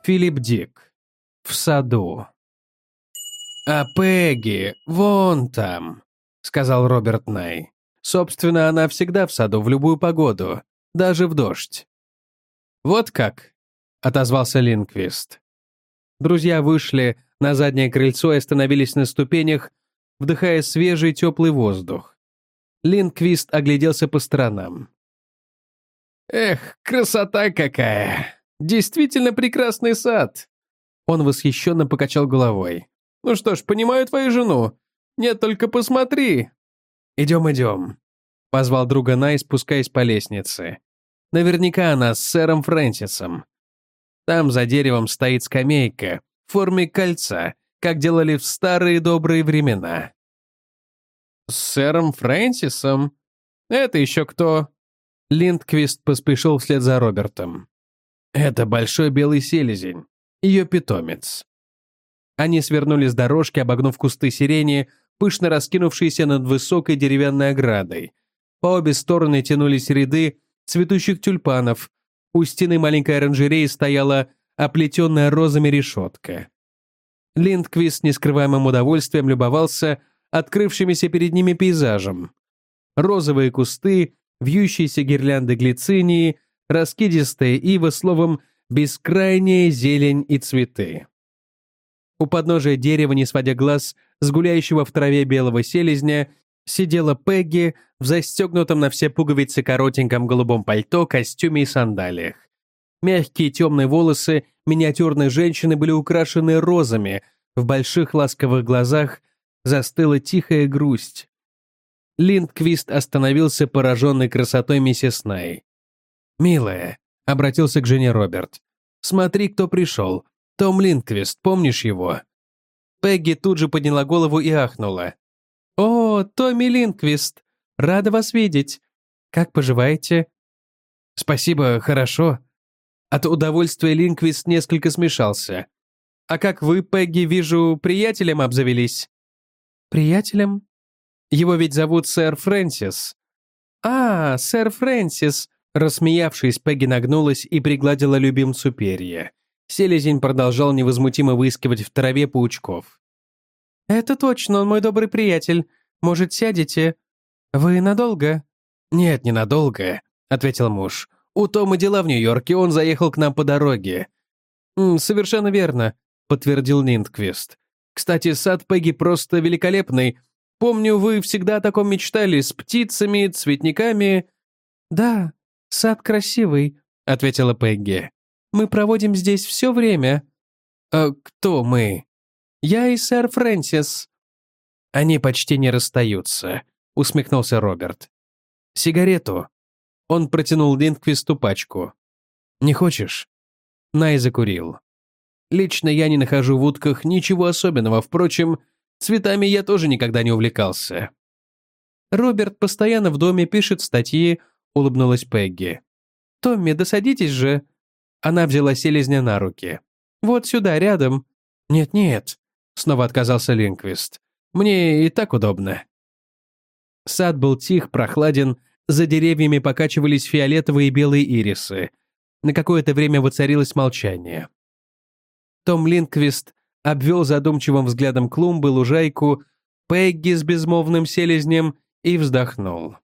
Филипп Дик. В саду. «А Пегги вон там», — сказал Роберт Най. «Собственно, она всегда в саду в любую погоду, даже в дождь». «Вот как», — отозвался Линквист. Друзья вышли на заднее крыльцо и остановились на ступенях, вдыхая свежий теплый воздух. Линквист огляделся по сторонам. «Эх, красота какая! Действительно прекрасный сад!» Он восхищенно покачал головой. «Ну что ж, понимаю твою жену. Нет, только посмотри!» «Идем», — позвал друга Най, спускаясь по лестнице. «Наверняка она с сэром Фрэнсисом. Там за деревом стоит скамейка в форме кольца, как делали в старые добрые времена». «С сэром Фрэнсисом? Это еще кто?» Линдквист поспешил вслед за Робертом. «Это большой белый селезень, ее питомец». Они свернули с дорожки, обогнув кусты сирени, пышно раскинувшиеся над высокой деревянной оградой. По обе стороны тянулись ряды цветущих тюльпанов. У стены маленькой оранжереи стояла оплетенная розами решетка. Линдквист с нескрываемым удовольствием любовался открывшимися перед ними пейзажем. Розовые кусты, вьющиеся гирлянды глицинии, раскидистые ивы, словом, бескрайняя зелень и цветы. У подножия дерева, не сводя глаз с гуляющего в траве белого селезня, сидела Пегги в застегнутом на все пуговицы коротеньком голубом пальто, костюме и сандалиях. Мягкие темные волосы миниатюрной женщины были украшены розами, в больших ласковых глазах застыла тихая грусть. Линдквист остановился, пораженный красотой миссис Най. «Милая», — обратился к жене Роберт, — «смотри, кто пришел. Том Линдквист, помнишь его?» Пегги тут же подняла голову и ахнула. «О, Томми Линдквист! Рада вас видеть! Как поживаете?» «Спасибо, хорошо». От удовольствия Линдквист несколько смешался. «А как вы, Пегги, вижу, приятелем обзавелись?» «Приятелем? Его ведь зовут сэр Фрэнсис». «А, сэр Фрэнсис!» Рассмеявшись, Пегги нагнулась и пригладила любимцу перья. Селезень продолжал невозмутимо выискивать в траве паучков. «Это точно, он мой добрый приятель. Может, сядете? Вы надолго?» «Нет, ненадолго», — ответил муж. «У Тома дела в Нью-Йорке, он заехал к нам по дороге». «Совершенно верно», — подтвердил Линдквист. «Кстати, сад Пегги просто великолепный. Помню, вы всегда о таком мечтали, с птицами, цветниками». «Да, сад красивый», — ответила Пегги. «Мы проводим здесь все время». «А кто мы?» «Я и сэр Фрэнсис». «Они почти не расстаются», — усмехнулся Роберт. «Сигарету». Он протянул Линдквисту пачку. «Не хочешь?» Най закурил. «Лично я не нахожу в утках ничего особенного, впрочем, цветами я тоже никогда не увлекался». «Роберт постоянно в доме пишет статьи», — улыбнулась Пегги. «Томми, да садитесь же». Она взяла селезня на руки. «Вот сюда, рядом». «Нет-нет», — снова отказался Линквист. «Мне и так удобно». Сад был тих, прохладен, за деревьями покачивались фиолетовые и белые ирисы. На какое-то время воцарилось молчание. Том Линквист обвел задумчивым взглядом клумбы, лужайку, Пегги с безмолвным селезнем и вздохнул.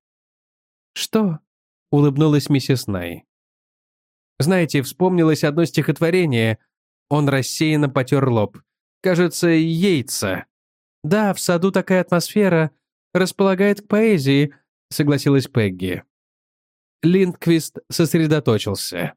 «Что?» — улыбнулась миссис Най. «Знаете, вспомнилось одно стихотворение». Он рассеянно потер лоб. «Кажется, Йейтса». «Да, в саду такая атмосфера. Располагает к поэзии», — согласилась Пегги. Линдквист сосредоточился.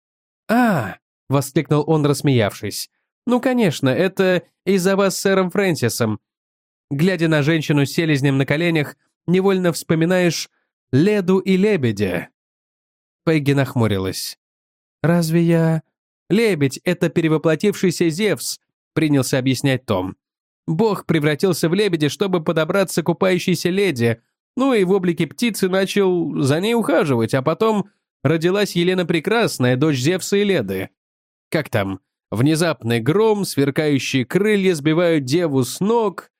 «А!» — воскликнул он, рассмеявшись. «Ну, конечно, это из-за вас с сэром Фрэнсисом. Глядя на женщину с селезнем на коленях, невольно вспоминаешь Леду и лебедя». Пегги нахмурилась. «Разве я...» «Лебедь — это перевоплотившийся Зевс», — принялся объяснять Том. «Бог превратился в лебедя, чтобы подобраться к купающейся леди, ну и в облике птицы начал за ней ухаживать, а потом родилась Елена Прекрасная, дочь Зевса и Леды. Как там? Внезапный гром, сверкающие крылья сбивают деву с ног».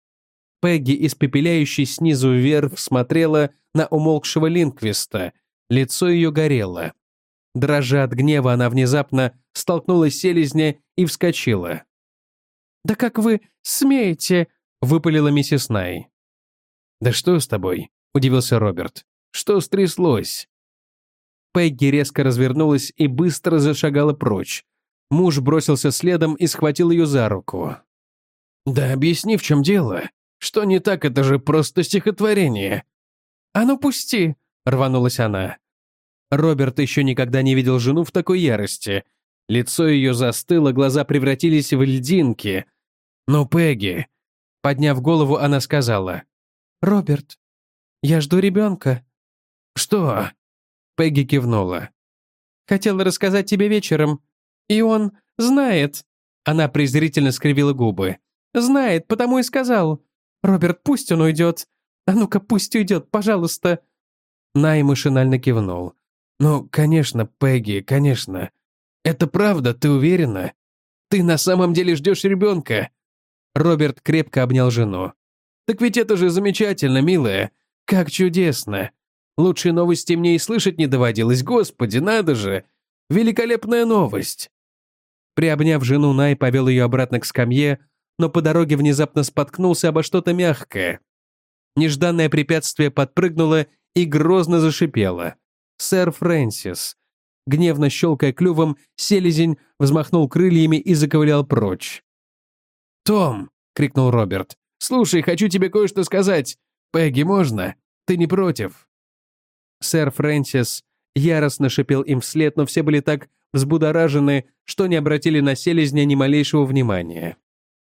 Пегги, испепеляющей снизу вверх, смотрела на умолкшего Линквиста. Лицо ее горело. Дрожа от гнева, она внезапно столкнулась с селезня и вскочила. «Да как вы смеете?» — выпалила миссис Най. «Да что с тобой?» — удивился Роберт. «Что стряслось?» Пегги резко развернулась и быстро зашагала прочь. Муж бросился следом и схватил ее за руку. «Да объясни, в чем дело. Что не так, это же просто стихотворение». «А ну пусти!» — рванулась она. Роберт еще никогда не видел жену в такой ярости. Лицо ее застыло, глаза превратились в льдинки. «Ну, Пегги!» Подняв голову, она сказала. «Роберт, я жду ребенка». «Что?» Пегги кивнула. «Хотела рассказать тебе вечером. И он знает». Она презрительно скривила губы. «Знает, потому и сказал. Роберт, пусть он уйдет. А ну-ка, пусть уйдет, пожалуйста». Най машинально кивнул. «Ну, конечно, Пегги, конечно. Это правда, ты уверена? Ты на самом деле ждешь ребенка?» Роберт крепко обнял жену. «Так ведь это же замечательно, милая. Как чудесно. Лучшей новости мне и слышать не доводилось. Господи, надо же! Великолепная новость!» Приобняв жену, Най повел ее обратно к скамье, но по дороге внезапно споткнулся обо что-то мягкое. Нежданное препятствие подпрыгнуло и грозно зашипело. Сэр Фрэнсис. Гневно щелкая клювом, селезень взмахнул крыльями и заковылял прочь. «Том!» — крикнул Роберт. «Слушай, хочу тебе кое-что сказать. Пегги, можно? Ты не против?» Сэр Фрэнсис яростно шипел им вслед, но все были так взбудоражены, что не обратили на селезня ни малейшего внимания.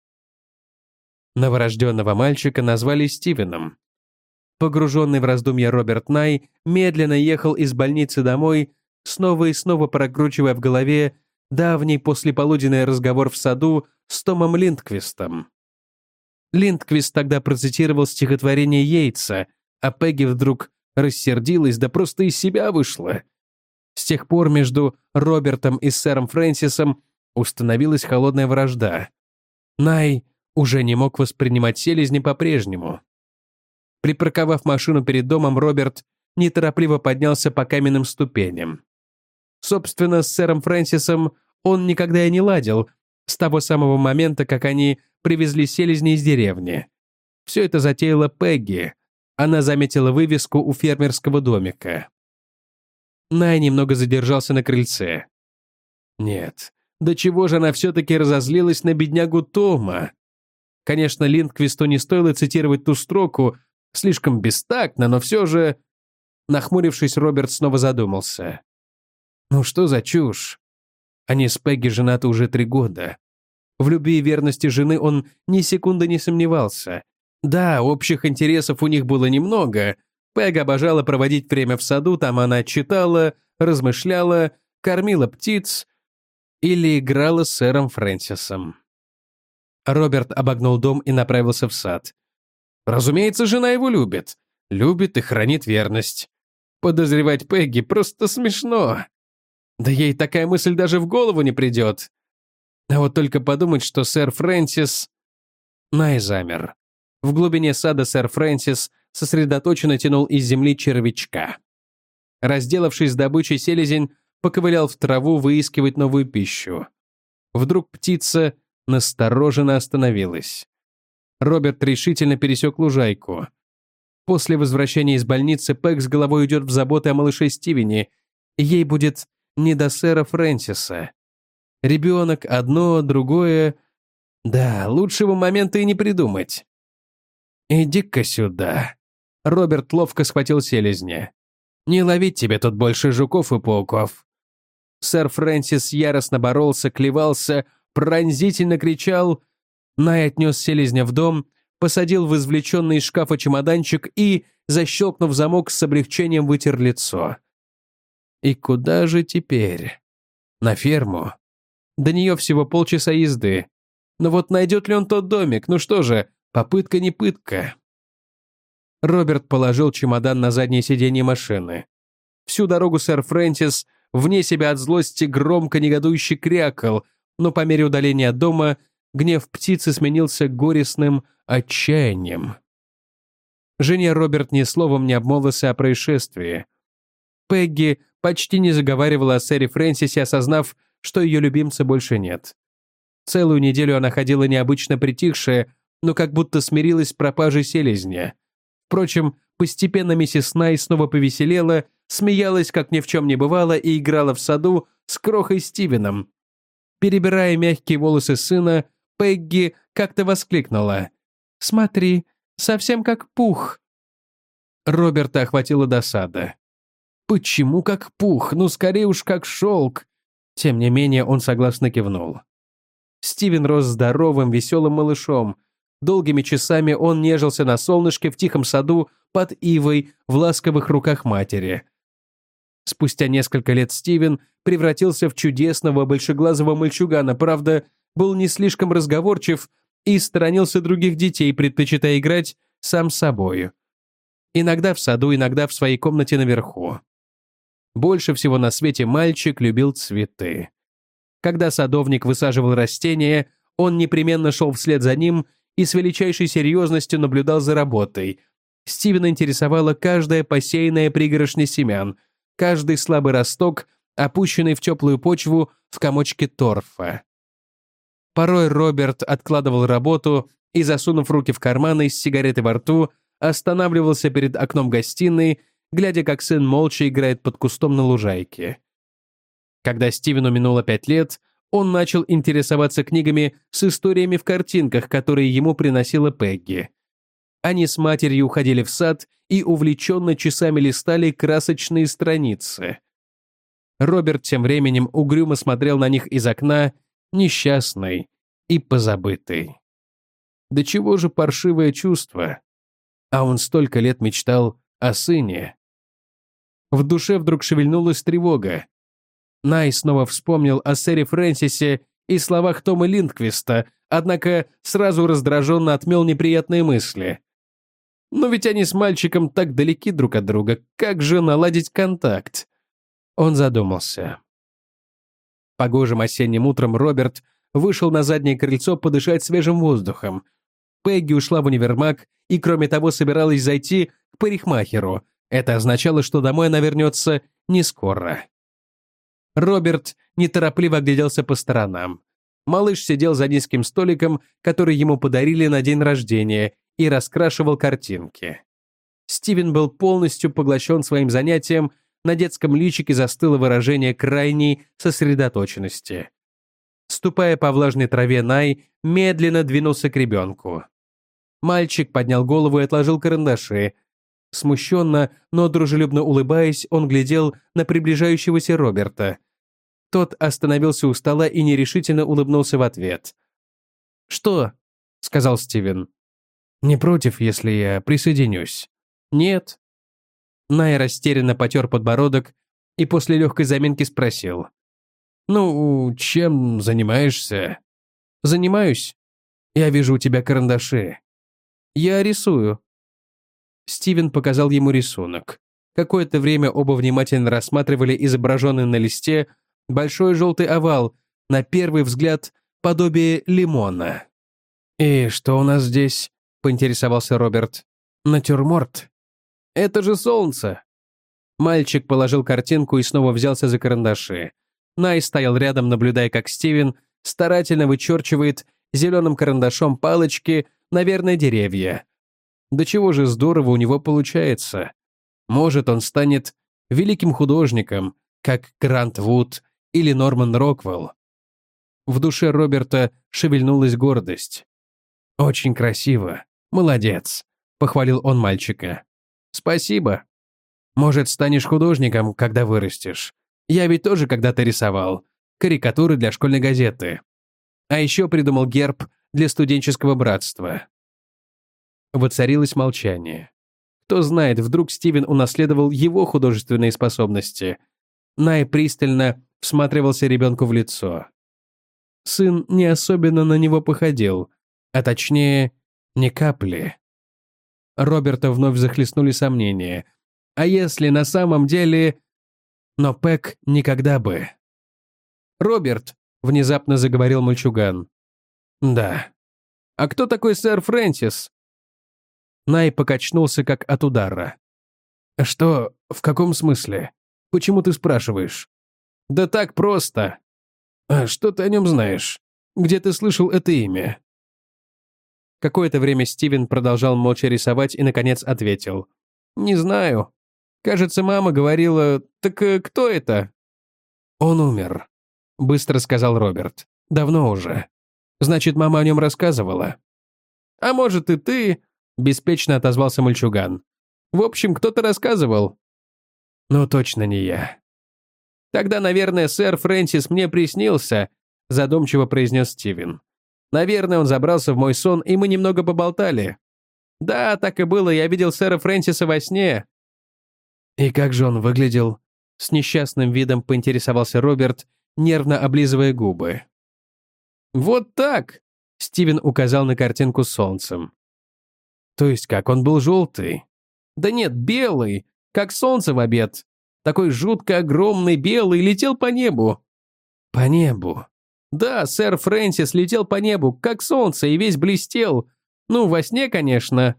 Новорожденного мальчика назвали Стивеном. Погруженный в раздумья Роберт Най медленно ехал из больницы домой, снова и снова прокручивая в голове давний послеполуденный разговор в саду с Томом Линдквистом. Линдквист тогда процитировал стихотворение Йейтса, а Пегги вдруг рассердилась, да просто из себя вышла. С тех пор между Робертом и сэром Фрэнсисом установилась холодная вражда. Най уже не мог воспринимать селезня по-прежнему. Припарковав машину перед домом, Роберт неторопливо поднялся по каменным ступеням. Собственно, с сэром Фрэнсисом он никогда и не ладил, с того самого момента, как они привезли селезня из деревни. Все это затеяла Пегги. Она заметила вывеску у фермерского домика. Най немного задержался на крыльце. Нет, до чего же она все-таки разозлилась на беднягу Тома? Конечно, Линдквисту не стоило цитировать ту строку, слишком бестактно, но все же... Нахмурившись, Роберт снова задумался. Ну что за чушь? Они с Пегги женаты уже 3 года. В любви и верности жены он ни секунды не сомневался. Да, общих интересов у них было немного. Пэг обожала проводить время в саду, там она читала, размышляла, кормила птиц или играла с сэром Фрэнсисом. Роберт обогнул дом и направился в сад. Разумеется, жена его любит. Любит и хранит верность. Подозревать Пегги просто смешно. Да ей такая мысль даже в голову не придет. А вот только подумать, что сэр Фрэнсис... Най замер. В глубине сада сэр Фрэнсис сосредоточенно тянул из земли червячка. Разделавшись с добычей, селезень поковылял в траву выискивать новую пищу. Вдруг птица настороженно остановилась. Роберт решительно пересек лужайку. После возвращения из больницы Пэг с головой уйдет в заботы о малыше Стивене, и ей будет не до сэра Фрэнсиса. Ребенок, одно, другое... Да, лучшего момента и не придумать. «Иди-ка сюда». Роберт ловко схватил селезня. «Не ловить тебе тут больше жуков и пауков». Сэр Фрэнсис яростно боролся, клевался, пронзительно кричал. Най отнес селезня в дом, посадил в извлеченный из шкафа чемоданчик и, защелкнув замок, с облегчением вытер лицо. И куда же теперь? На ферму. До нее всего полчаса езды. Но вот найдет ли он тот домик? Ну что же, попытка не пытка. Роберт положил чемодан на заднее сиденье машины. Всю дорогу сэр Фрэнсис, вне себя от злости, громко негодующе крякал, но по мере удаления от дома гнев птицы сменился горестным отчаянием. Жене Роберт ни словом не обмолвился о происшествии. Пегги почти не заговаривала о сэре Фрэнсисе, осознав, что ее любимца больше нет. Целую неделю она ходила необычно притихшая, но как будто смирилась с пропажей селезня. Впрочем, постепенно миссис Най снова повеселела, смеялась, как ни в чем не бывало, и играла в саду с крохой Стивеном. Перебирая мягкие волосы сына, Пегги как-то воскликнула: «Смотри, совсем как пух». Роберта охватила досада. «Почему как пух? Ну, скорее уж как шелк». Тем не менее, он согласно кивнул. Стивен рос здоровым, веселым малышом. Долгими часами он нежился на солнышке в тихом саду под ивой в ласковых руках матери. Спустя несколько лет Стивен превратился в чудесного большеглазого мальчугана, правда, был не слишком разговорчив и сторонился других детей, предпочитая играть сам с собою. Иногда в саду, иногда в своей комнате наверху. Больше всего на свете мальчик любил цветы. Когда садовник высаживал растения, он непременно шел вслед за ним и с величайшей серьезностью наблюдал за работой. Стивена интересовала каждая посеянная пригоршня семян, каждый слабый росток, опущенный в теплую почву в комочке торфа. Порой Роберт откладывал работу и, засунув руки в карманы с сигаретой во рту, останавливался перед окном гостиной, глядя, как сын молча играет под кустом на лужайке. Когда Стивену минуло 5 лет, он начал интересоваться книгами с историями в картинках, которые ему приносила Пегги. Они с матерью уходили в сад и увлеченно часами листали красочные страницы. Роберт тем временем угрюмо смотрел на них из окна, несчастный и позабытый. Да чего же паршивое чувство? А он столько лет мечтал о сыне. В душе вдруг шевельнулась тревога. Най снова вспомнил о сэре Фрэнсисе и словах Тома Линдквиста, однако сразу раздраженно отмел неприятные мысли. Но ведь они с мальчиком так далеки друг от друга, как же наладить контакт? Он задумался. Погожим осенним утром Роберт вышел на заднее крыльцо подышать свежим воздухом. Пегги ушла в универмаг и, кроме того, собиралась зайти к парикмахеру. Это означало, что домой она вернется не скоро. Роберт неторопливо огляделся по сторонам. Малыш сидел за низким столиком, который ему подарили на день рождения, и раскрашивал картинки. Стивен был полностью поглощен своим занятием, на детском личике застыло выражение крайней сосредоточенности. Ступая по влажной траве, Най медленно двинулся к ребенку. Мальчик поднял голову и отложил карандаши. Смущенно, но дружелюбно улыбаясь, он глядел на приближающегося Роберта. Тот остановился у стола и нерешительно улыбнулся в ответ. «Что?» — сказал Стивен. «Не против, если я присоединюсь?» «Нет». Най растерянно потер подбородок и после легкой заминки спросил. «Ну, чем занимаешься?» «Занимаюсь. Я вижу у тебя карандаши». «Я рисую». Стивен показал ему рисунок. Какое-то время оба внимательно рассматривали изображенный на листе большой желтый овал, на первый взгляд подобие лимона. «И что у нас здесь?» — поинтересовался Роберт. «Натюрморт». «Это же солнце!» Мальчик положил картинку и снова взялся за карандаши. Най стоял рядом, наблюдая, как Стивен старательно вычерчивает зеленым карандашом палочки, наверное, деревья. Да чего же здорово у него получается. Может, он станет великим художником, как Грант Вуд или Норман Роквелл. В душе Роберта шевельнулась гордость. «Очень красиво. Молодец», — похвалил он мальчика. «Спасибо. Может, станешь художником, когда вырастешь. Я ведь тоже когда-то рисовал. Карикатуры для школьной газеты. А еще придумал герб для студенческого братства». Воцарилось молчание. Кто знает, вдруг Стивен унаследовал его художественные способности. Най пристально всматривался ребенку в лицо. Сын не особенно на него походил, а точнее, ни капли. Роберта вновь захлестнули сомнения. А если на самом деле... Но Пэк никогда бы. «Роберт», — внезапно заговорил мальчуган. «Да». «А кто такой сэр Фрэнсис?» Най покачнулся, как от удара. «Что? В каком смысле?» Почему ты спрашиваешь? Да так просто. А что ты о нем знаешь? Где ты слышал это имя? Какое-то время Стивен продолжал молча рисовать и, наконец, ответил. Не знаю. Кажется, мама говорила, так кто это? Он умер, быстро сказал Роберт. Давно уже. Значит, мама о нем рассказывала. А может, и ты, беспечно отозвался мальчуган. В общем, кто-то рассказывал. Но точно не я. Тогда, наверное, сэр Фрэнсис мне приснился, задумчиво произнес Стивен. Наверное, он забрался в мой сон, и мы немного поболтали. Да, так и было, я видел сэра Фрэнсиса во сне. И как же он выглядел? С несчастным видом поинтересовался Роберт, нервно облизывая губы. Вот так, Стивен указал на картинку с солнцем. То есть как, он был желтый? Да нет, белый, как солнце в обед. Такой жутко огромный белый летел по небу. По небу? Да, сэр Фрэнсис летел по небу, как солнце, и весь блестел. Ну, во сне, конечно.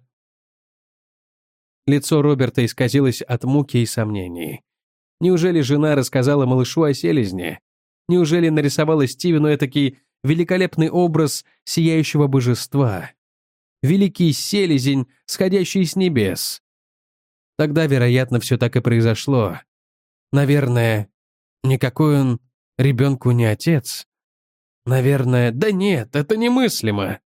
Лицо Роберта исказилось от муки и сомнений. Неужели жена рассказала малышу о селезне? Неужели нарисовала Стивену этакий великолепный образ сияющего божества? Великий селезень, сходящий с небес. Тогда, вероятно, все так и произошло. Наверное, никакой он ребенку не отец. Наверное, да нет, это немыслимо.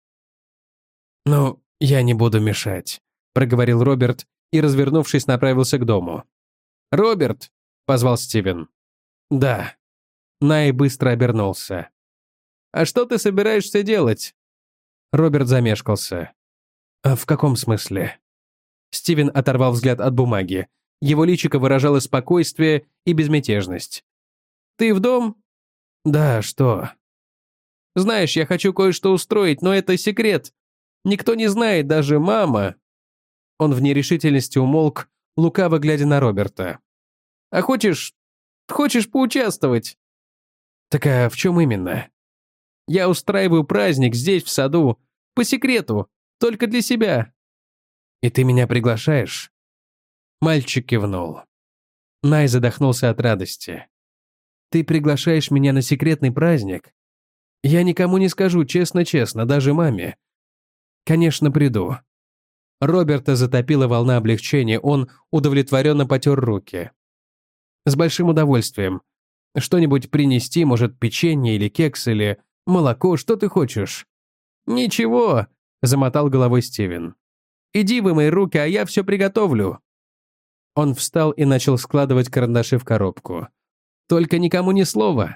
«Ну, я не буду мешать», — проговорил Роберт и, развернувшись, направился к дому. «Роберт!» — позвал Стивен. «Да». Най быстро обернулся. «А что ты собираешься делать?» Роберт замешкался. «А в каком смысле?» Стивен оторвал взгляд от бумаги. Его личико выражало спокойствие и безмятежность. «Ты в дом?» «Да, что?» «Знаешь, я хочу кое-что устроить, но это секрет. Никто не знает, даже мама». Он в нерешительности умолк, лукаво глядя на Роберта. «А хочешь поучаствовать?» «Так а в чем именно?» «Я устраиваю праздник здесь, в саду, по секрету, только для себя». «И ты меня приглашаешь?» Мальчик кивнул. Най задохнулся от радости. «Ты приглашаешь меня на секретный праздник? Я никому не скажу, честно-честно, даже маме. Конечно, приду». Роберта затопила волна облегчения, он удовлетворенно потер руки. «С большим удовольствием. Что-нибудь принести, может, печенье или кекс, или молоко, что ты хочешь?» «Ничего», — замотал головой Стивен. «Иди вымой руки, а я все приготовлю». Он встал и начал складывать карандаши в коробку. «Только никому ни слова».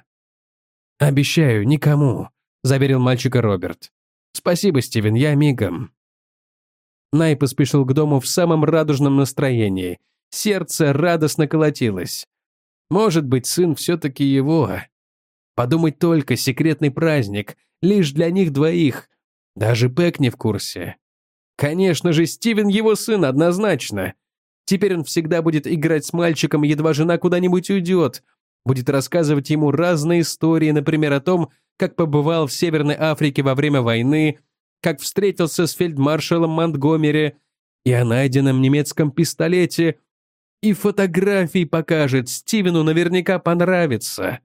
«Обещаю, никому», — заверил мальчика Роберт. «Спасибо, Стивен, я мигом». Най поспешил к дому в самом радужном настроении. Сердце радостно колотилось. Может быть, сын все-таки его. Подумать только, секретный праздник, лишь для них двоих. Даже Пэк не в курсе. Конечно же, Стивен его сын, однозначно. Теперь он всегда будет играть с мальчиком, едва жена куда-нибудь уйдет. Будет рассказывать ему разные истории, например, о том, как побывал в Северной Африке во время войны, как встретился с фельдмаршалом Монтгомери, и о найденном немецком пистолете, и фотографии покажет, Стивену наверняка понравится.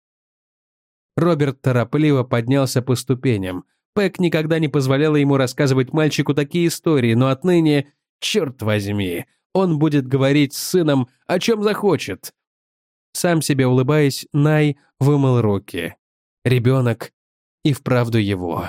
Роберт торопливо поднялся по ступеням. Пэк никогда не позволяла ему рассказывать мальчику такие истории, но отныне, черт возьми, он будет говорить с сыном, о чем захочет. Сам себе улыбаясь, Най вымыл руки. Ребенок и вправду его.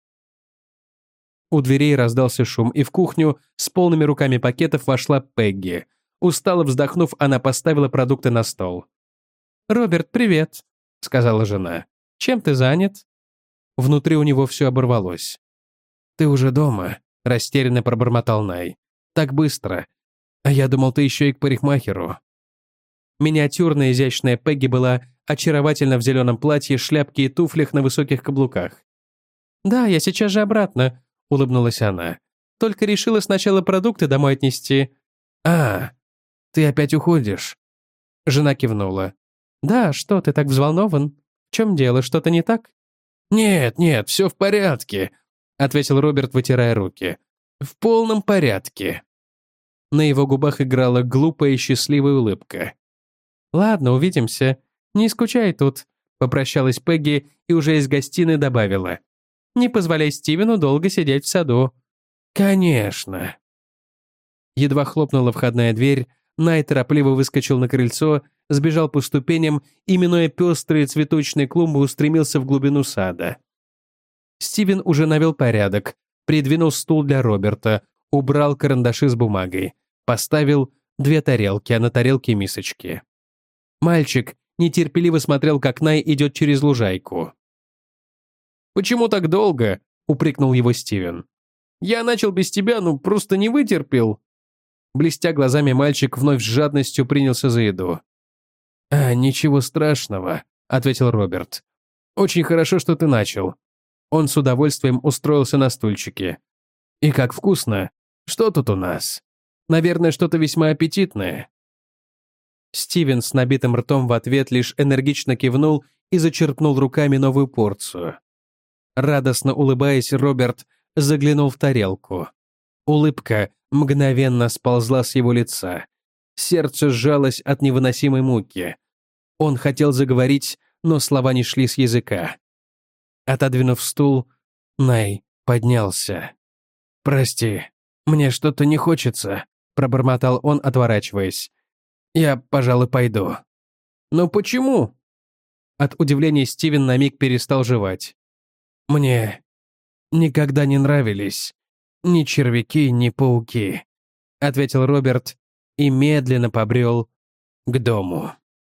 У дверей раздался шум, и в кухню с полными руками пакетов вошла Пегги. Устало вздохнув, она поставила продукты на стол. «Роберт, привет», — сказала жена. «Чем ты занят?» Внутри у него все оборвалось. «Ты уже дома?» — растерянно пробормотал Най. «Так быстро. А я думал, ты еще и к парикмахеру». Миниатюрная изящная Пегги была очаровательна в зеленом платье, шляпке и туфлях на высоких каблуках. «Да, я сейчас же обратно», — улыбнулась она. «Только решила сначала продукты домой отнести». «А, ты опять уходишь?» Жена кивнула. «Да, что, ты так взволнован? В чем дело, что-то не так?» «Нет, нет, все в порядке», — ответил Роберт, вытирая руки. «В полном порядке». На его губах играла глупая и счастливая улыбка. «Ладно, увидимся. Не скучай тут», — попрощалась Пегги и уже из гостиной добавила. «Не позволяй Стивену долго сидеть в саду». «Конечно». Едва хлопнула входная дверь, Най торопливо выскочил на крыльцо, сбежал по ступеням и, минуя пестрые цветочные клумбы, устремился в глубину сада. Стивен уже навел порядок, придвинул стул для Роберта, убрал карандаши с бумагой, поставил 2 тарелки, а на тарелке мисочки. Мальчик нетерпеливо смотрел, как Най идет через лужайку. «Почему так долго?» — упрекнул его Стивен. «Я начал без тебя, просто не вытерпел». Блестя глазами, мальчик вновь с жадностью принялся за еду. «Ничего страшного», — ответил Роберт. «Очень хорошо, что ты начал». Он с удовольствием устроился на стульчике. «И как вкусно! Что тут у нас? Наверное, что-то весьма аппетитное». Стивен с набитым ртом в ответ лишь энергично кивнул и зачерпнул руками новую порцию. Радостно улыбаясь, Роберт заглянул в тарелку. Улыбка мгновенно сползла с его лица. Сердце сжалось от невыносимой муки. Он хотел заговорить, но слова не шли с языка. Отодвинув стул, Най поднялся. «Прости, мне что-то не хочется», — пробормотал он, отворачиваясь. «Я, пожалуй, пойду». «Но почему?» От удивления Стивен на миг перестал жевать. «Мне никогда не нравились ни червяки, ни пауки», — ответил Роберт и медленно побрел к дому.